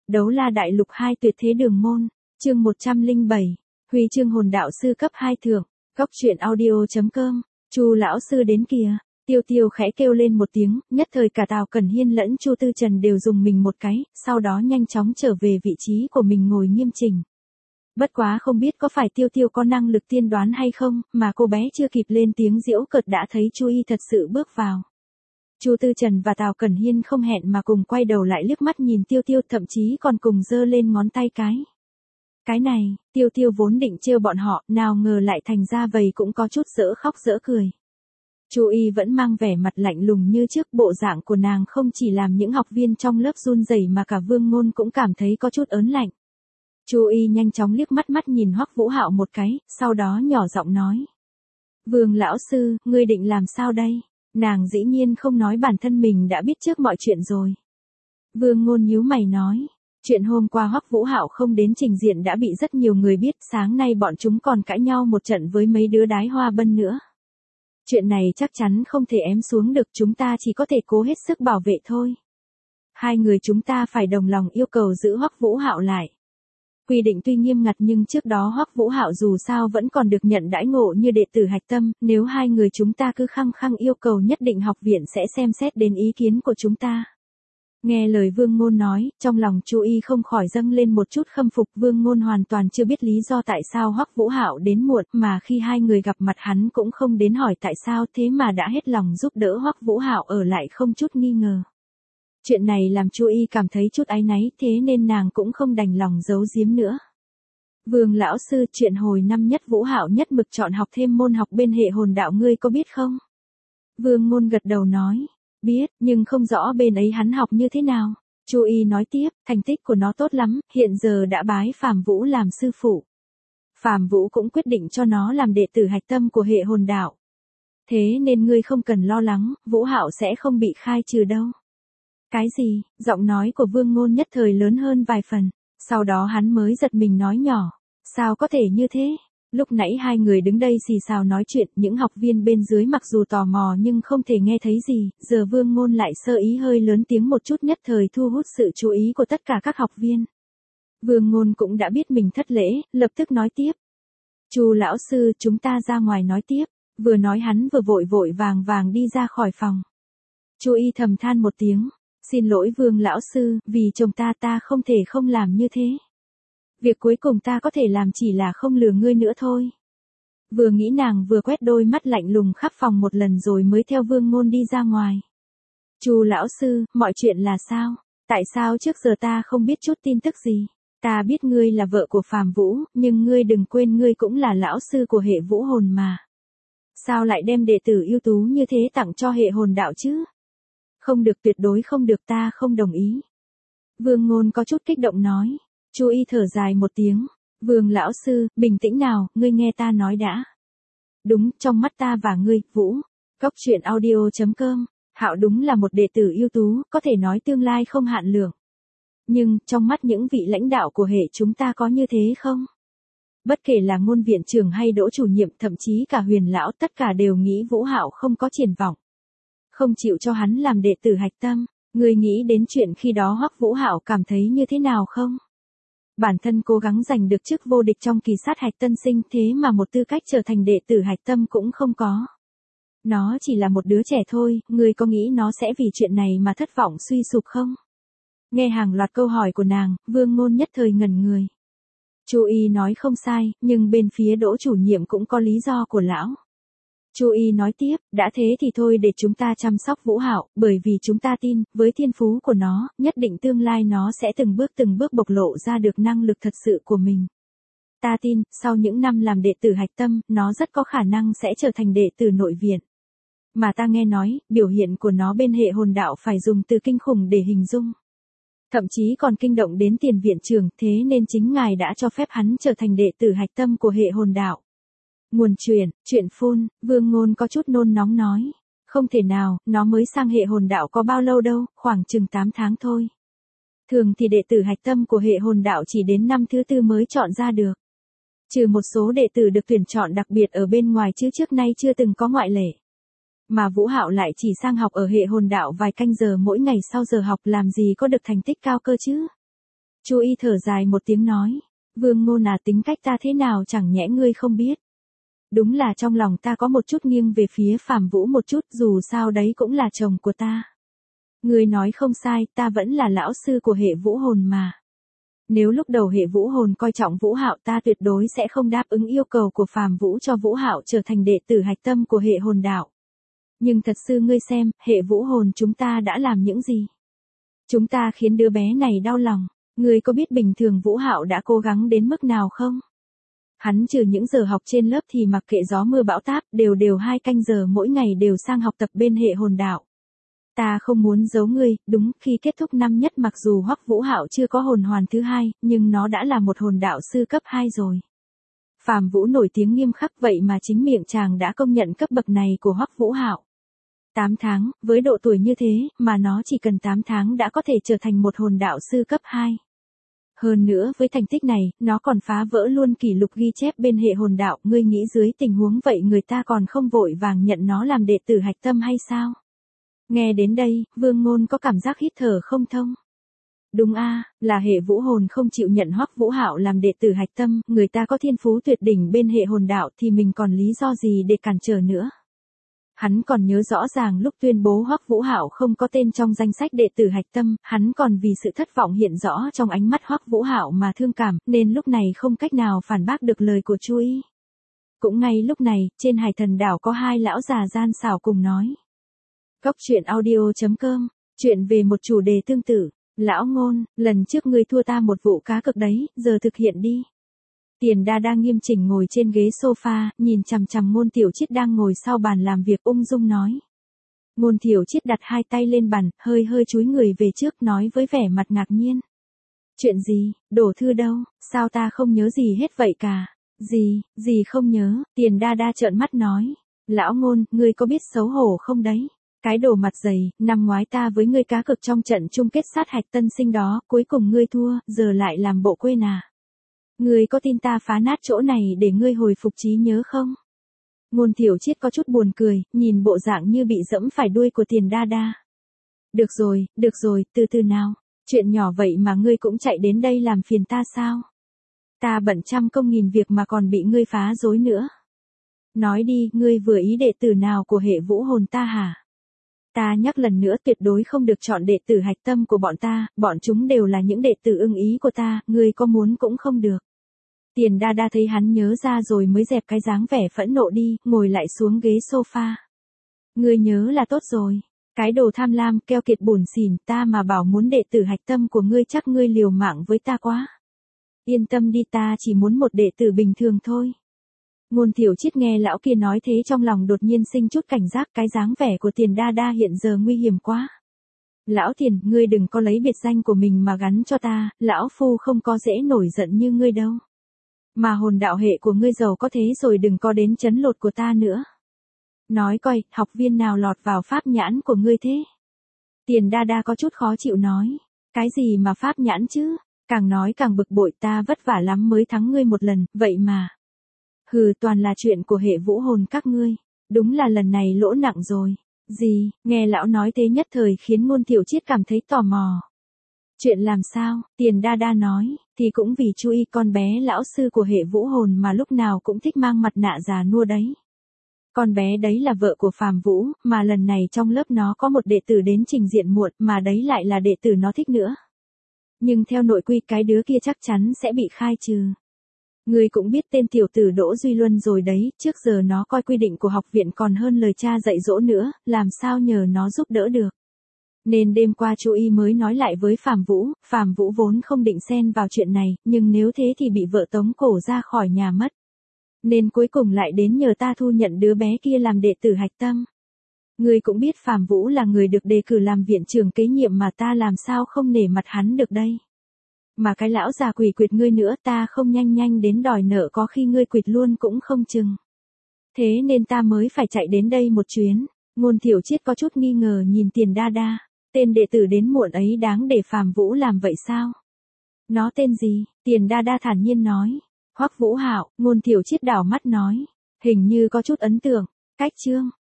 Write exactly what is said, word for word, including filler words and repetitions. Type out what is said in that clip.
Đấu La Đại Lục hai Tuyệt Thế Đường Môn, chương một trăm lẻ bảy, Huy chương hồn đạo sư cấp hai thưởng, Cóc truyện audio chấm com, Chu lão sư đến kìa. Tiêu Tiêu khẽ kêu lên một tiếng, nhất thời cả Tào Cẩn Hiên lẫn Chu Tư Trần đều dùng mình một cái, sau đó nhanh chóng trở về vị trí của mình ngồi nghiêm chỉnh. Bất quá không biết có phải Tiêu Tiêu có năng lực tiên đoán hay không, mà cô bé chưa kịp lên tiếng giễu cợt đã thấy Chu Y thật sự bước vào. Chu Tư Trần và Tào Cẩn Hiên không hẹn mà cùng quay đầu lại liếc mắt nhìn Tiêu Tiêu, thậm chí còn cùng giơ lên ngón tay cái. Cái này, Tiêu Tiêu vốn định trêu bọn họ, nào ngờ lại thành ra vậy cũng có chút dở khóc dở cười. Chu Y vẫn mang vẻ mặt lạnh lùng như trước, bộ dạng của nàng không chỉ làm những học viên trong lớp run rẩy mà cả Vương Ngôn cũng cảm thấy có chút ớn lạnh. Chu Y nhanh chóng liếc mắt mắt nhìn Hoắc Vũ Hạo một cái, sau đó nhỏ giọng nói: "Vương lão sư, ngươi định làm sao đây?" Nàng dĩ nhiên không nói bản thân mình đã biết trước mọi chuyện rồi. Vương Ngôn nhíu mày nói: "Chuyện hôm qua Hoắc Vũ Hạo không đến trình diện đã bị rất nhiều người biết, sáng nay bọn chúng còn cãi nhau một trận với mấy đứa đái hoa bân nữa. Chuyện này chắc chắn không thể ém xuống được, chúng ta chỉ có thể cố hết sức bảo vệ thôi. Hai người chúng ta phải đồng lòng yêu cầu giữ Hoắc Vũ Hạo lại. Quy định tuy nghiêm ngặt nhưng trước đó Hoắc Vũ Hạo dù sao vẫn còn được nhận đãi ngộ như đệ tử hạch tâm, nếu hai người chúng ta cứ khăng khăng yêu cầu nhất định học viện sẽ xem xét đến ý kiến của chúng ta." Nghe lời Vương Ngôn nói, trong lòng Chu Y không khỏi dâng lên một chút khâm phục. Vương Ngôn hoàn toàn chưa biết lý do tại sao Hoắc Vũ Hạo đến muộn, mà khi hai người gặp mặt hắn cũng không đến hỏi tại sao, thế mà đã hết lòng giúp đỡ Hoắc Vũ Hạo ở lại không chút nghi ngờ. Chuyện này làm Chu Y cảm thấy chút áy náy, thế nên nàng cũng không đành lòng giấu giếm nữa. "Vương lão sư, chuyện hồi năm nhất Vũ Hạo nhất mực chọn học thêm môn học bên hệ hồn đạo ngươi có biết không?" Vương Ngôn gật đầu nói: "Biết, nhưng không rõ bên ấy hắn học như thế nào." Chu Y nói tiếp: "Thành tích của nó tốt lắm, hiện giờ đã bái Phàm Vũ làm sư phụ. Phàm Vũ cũng quyết định cho nó làm đệ tử hạch tâm của hệ hồn đạo. Thế nên ngươi không cần lo lắng, Vũ Hạo sẽ không bị khai trừ đâu." "Cái gì?" Giọng nói của Vương Ngôn nhất thời lớn hơn vài phần. Sau đó hắn mới giật mình nói nhỏ: "Sao có thể như thế?" Lúc nãy hai người đứng đây xì xào nói chuyện, những học viên bên dưới mặc dù tò mò nhưng không thể nghe thấy gì, giờ Vương Ngôn lại sơ ý hơi lớn tiếng một chút, nhất thời thu hút sự chú ý của tất cả các học viên. Vương Ngôn cũng đã biết mình thất lễ, lập tức nói tiếp: "Chu lão sư, chúng ta ra ngoài nói tiếp." Vừa nói hắn vừa vội vội vàng vàng đi ra khỏi phòng. Chu Y thầm than một tiếng: "Xin lỗi Vương lão sư, vì chồng ta ta không thể không làm như thế. Việc cuối cùng ta có thể làm chỉ là không lừa ngươi nữa thôi." Vừa nghĩ nàng vừa quét đôi mắt lạnh lùng khắp phòng một lần rồi mới theo Vương Ngôn đi ra ngoài. "Chu lão sư, mọi chuyện là sao? Tại sao trước giờ ta không biết chút tin tức gì? Ta biết ngươi là vợ của Phàm Vũ, nhưng ngươi đừng quên ngươi cũng là lão sư của hệ vũ hồn mà. Sao lại đem đệ tử ưu tú như thế tặng cho hệ hồn đạo chứ? Không được, tuyệt đối không được, ta không đồng ý." Vương Ngôn có chút kích động nói. Chu Y thở dài một tiếng: "Vương lão sư, bình tĩnh nào, ngươi nghe ta nói đã. Đúng, trong mắt ta và ngươi, Vũ, Cóc truyện audio chấm com, Hạo đúng là một đệ tử ưu tú, có thể nói tương lai không hạn lượng. Nhưng, trong mắt những vị lãnh đạo của hệ chúng ta có như thế không? Bất kể là Ngôn viện trưởng hay Đỗ chủ nhiệm, thậm chí cả Huyền lão, tất cả đều nghĩ Vũ Hạo không có triển vọng. Không chịu cho hắn làm đệ tử hạch tâm. Ngươi nghĩ đến chuyện khi đó Hoắc Vũ Hạo cảm thấy như thế nào không? Bản thân cố gắng giành được chức vô địch trong kỳ sát hạch tân sinh, thế mà một tư cách trở thành đệ tử hạch tâm cũng không có. Nó chỉ là một đứa trẻ thôi, ngươi có nghĩ nó sẽ vì chuyện này mà thất vọng suy sụp không?" Nghe hàng loạt câu hỏi của nàng, Vương Ngôn nhất thời ngẩn người. Chu Y nói không sai, nhưng bên phía Đỗ chủ nhiệm cũng có lý do của lão. Chu Y nói tiếp: "Đã thế thì thôi để chúng ta chăm sóc Vũ Hạo, bởi vì chúng ta tin, với thiên phú của nó, nhất định tương lai nó sẽ từng bước từng bước bộc lộ ra được năng lực thật sự của mình. Ta tin, sau những năm làm đệ tử hạch tâm, nó rất có khả năng sẽ trở thành đệ tử nội viện. Mà ta nghe nói, biểu hiện của nó bên hệ hồn đạo phải dùng từ kinh khủng để hình dung. Thậm chí còn kinh động đến tiền viện trưởng, thế nên chính ngài đã cho phép hắn trở thành đệ tử hạch tâm của hệ hồn đạo." Nguồn truyền, chuyện phun, Vương Ngôn có chút nôn nóng nói: "Không thể nào, nó mới sang hệ hồn đạo có bao lâu đâu, khoảng chừng tám tháng thôi. Thường thì đệ tử hạch tâm của hệ hồn đạo chỉ đến năm thứ tư mới chọn ra được. Trừ một số đệ tử được tuyển chọn đặc biệt ở bên ngoài chứ trước nay chưa từng có ngoại lệ. Mà Vũ Hạo lại chỉ sang học ở hệ hồn đạo vài canh giờ mỗi ngày, sau giờ học làm gì có được thành tích cao cơ chứ." Chu Y thở dài một tiếng nói, Vương Ngôn à, tính cách ta thế nào chẳng nhẽ ngươi không biết. Đúng là trong lòng ta có một chút nghiêng về phía Phàm Vũ một chút, dù sao đấy cũng là chồng của ta. Ngươi nói không sai, ta vẫn là lão sư của hệ vũ hồn mà. Nếu lúc đầu hệ vũ hồn coi trọng Vũ Hạo, ta tuyệt đối sẽ không đáp ứng yêu cầu của Phàm Vũ cho Vũ Hạo trở thành đệ tử hạch tâm của hệ hồn đạo. Nhưng thật sự ngươi xem, hệ vũ hồn chúng ta đã làm những gì? Chúng ta khiến đứa bé này đau lòng. Ngươi có biết bình thường Vũ Hạo đã cố gắng đến mức nào không? Hắn trừ những giờ học trên lớp thì mặc kệ gió mưa bão táp, đều đều hai canh giờ mỗi ngày đều sang học tập bên hệ hồn đạo. Ta không muốn giấu ngươi, đúng, khi kết thúc năm nhất mặc dù Hoắc Vũ Hạo chưa có hồn hoàn thứ hai, nhưng nó đã là một hồn đạo sư cấp hai rồi. Phàm Vũ nổi tiếng nghiêm khắc, vậy mà chính miệng chàng đã công nhận cấp bậc này của Hoắc Vũ Hạo. tám tháng, với độ tuổi như thế, mà nó chỉ cần tám tháng đã có thể trở thành một hồn đạo sư cấp hai. Hơn nữa với thành tích này, nó còn phá vỡ luôn kỷ lục ghi chép bên hệ hồn đạo, ngươi nghĩ dưới tình huống vậy người ta còn không vội vàng nhận nó làm đệ tử hạch tâm hay sao? Nghe đến đây, Vương Ngôn có cảm giác hít thở không thông. Đúng a, là hệ vũ hồn không chịu nhận Hoắc Vũ Hạo làm đệ tử hạch tâm, người ta có thiên phú tuyệt đỉnh bên hệ hồn đạo thì mình còn lý do gì để cản trở nữa. Hắn còn nhớ rõ ràng lúc tuyên bố Hoắc Vũ Hạo không có tên trong danh sách đệ tử hạch tâm, hắn còn vì sự thất vọng hiện rõ trong ánh mắt Hoắc Vũ Hạo mà thương cảm, nên lúc này không cách nào phản bác được lời của Chu Y. Cũng ngay lúc này, trên Hải Thần đảo có hai lão già gian xảo cùng nói. Cốc truyện audio chấm com, chuyện về một chủ đề tương tự. Lão Ngôn, lần trước ngươi thua ta một vụ cá cược đấy, giờ thực hiện đi. Tiền Đa đang nghiêm chỉnh ngồi trên ghế sofa, nhìn chằm chằm Ngôn Tiểu Chiết đang ngồi sau bàn làm việc ung dung nói. Ngôn Tiểu Chiết đặt hai tay lên bàn, hơi hơi chúi người về trước nói với vẻ mặt ngạc nhiên. Chuyện gì, đổ thư đâu, sao ta không nhớ gì hết vậy cả? Gì, gì không nhớ, Tiền Đa Đa trợn mắt nói. Lão Ngôn, ngươi có biết xấu hổ không đấy? Cái đồ mặt dày, năm ngoái ta với ngươi cá cược trong trận chung kết sát hạch tân sinh đó, cuối cùng ngươi thua, giờ lại làm bộ quên à? Ngươi có tin ta phá nát chỗ này để ngươi hồi phục trí nhớ không? Ngôn Tiểu Chiết có chút buồn cười, nhìn bộ dạng như bị dẫm phải đuôi của Tiền Đa Đa. Được rồi, được rồi, từ từ nào. Chuyện nhỏ vậy mà ngươi cũng chạy đến đây làm phiền ta sao? Ta bận trăm công nghìn việc mà còn bị ngươi phá rối nữa. Nói đi, ngươi vừa ý đệ tử nào của hệ vũ hồn ta hả? Ta nhắc lần nữa tuyệt đối không được chọn đệ tử hạch tâm của bọn ta, bọn chúng đều là những đệ tử ưng ý của ta, ngươi có muốn cũng không được. Tiền Đa Đa thấy hắn nhớ ra rồi mới dẹp cái dáng vẻ phẫn nộ đi, ngồi lại xuống ghế sofa. Ngươi nhớ là tốt rồi. Cái đồ tham lam keo kiệt bủn xỉn, ta mà bảo muốn đệ tử hạch tâm của ngươi chắc ngươi liều mạng với ta quá. Yên tâm đi, ta chỉ muốn một đệ tử bình thường thôi. Ngôn Tiểu Chiết nghe lão kia nói thế trong lòng đột nhiên sinh chút cảnh giác, cái dáng vẻ của Tiền Đa Đa hiện giờ nguy hiểm quá. Lão Tiền, ngươi đừng có lấy biệt danh của mình mà gắn cho ta, lão phu không có dễ nổi giận như ngươi đâu. Mà hồn đạo hệ của ngươi giàu có thế rồi, đừng có đến chấn lột của ta nữa. Nói coi, học viên nào lọt vào pháp nhãn của ngươi thế? Tiền Đa Đa có chút khó chịu nói. Cái gì mà pháp nhãn chứ? Càng nói càng bực bội, ta vất vả lắm mới thắng ngươi một lần, vậy mà. Hừ, toàn là chuyện của hệ vũ hồn các ngươi. Đúng là lần này lỗ nặng rồi. Gì, nghe lão nói thế nhất thời khiến Ngôn Tiểu Chiết cảm thấy tò mò. Chuyện làm sao, Tiền Đa Đa nói, thì cũng vì Chu Y con bé lão sư của hệ vũ hồn mà lúc nào cũng thích mang mặt nạ già nua đấy. Con bé đấy là vợ của Phàm Vũ, mà lần này trong lớp nó có một đệ tử đến trình diện muộn, mà đấy lại là đệ tử nó thích nữa. Nhưng theo nội quy cái đứa kia chắc chắn sẽ bị khai trừ. Ngươi cũng biết tên tiểu tử Đỗ Duy Luân rồi đấy, trước giờ nó coi quy định của học viện còn hơn lời cha dạy dỗ nữa, làm sao nhờ nó giúp đỡ được. Nên đêm qua Chu Y mới nói lại với Phàm Vũ, Phàm Vũ vốn không định xen vào chuyện này, nhưng nếu thế thì bị vợ tống cổ ra khỏi nhà mất. Nên cuối cùng lại đến nhờ ta thu nhận đứa bé kia làm đệ tử hạch tâm. Ngươi cũng biết Phàm Vũ là người được đề cử làm viện trưởng kế nhiệm mà ta làm sao không nể mặt hắn được đây. Mà cái lão già quỷ quyệt ngươi nữa, ta không nhanh nhanh đến đòi nợ có khi ngươi quỵt luôn cũng không chừng. Thế nên ta mới phải chạy đến đây một chuyến. Ngôn Tiểu Chiết có chút nghi ngờ nhìn Tiền Đa Đa. Tên đệ tử đến muộn ấy đáng để Phàm Vũ làm vậy sao? Nó tên gì? Tiền Đa Đa thản nhiên nói. Hoắc Vũ Hạo. Ngôn Tiểu Chiết đảo mắt nói. Hình như có chút ấn tượng. Cách chương.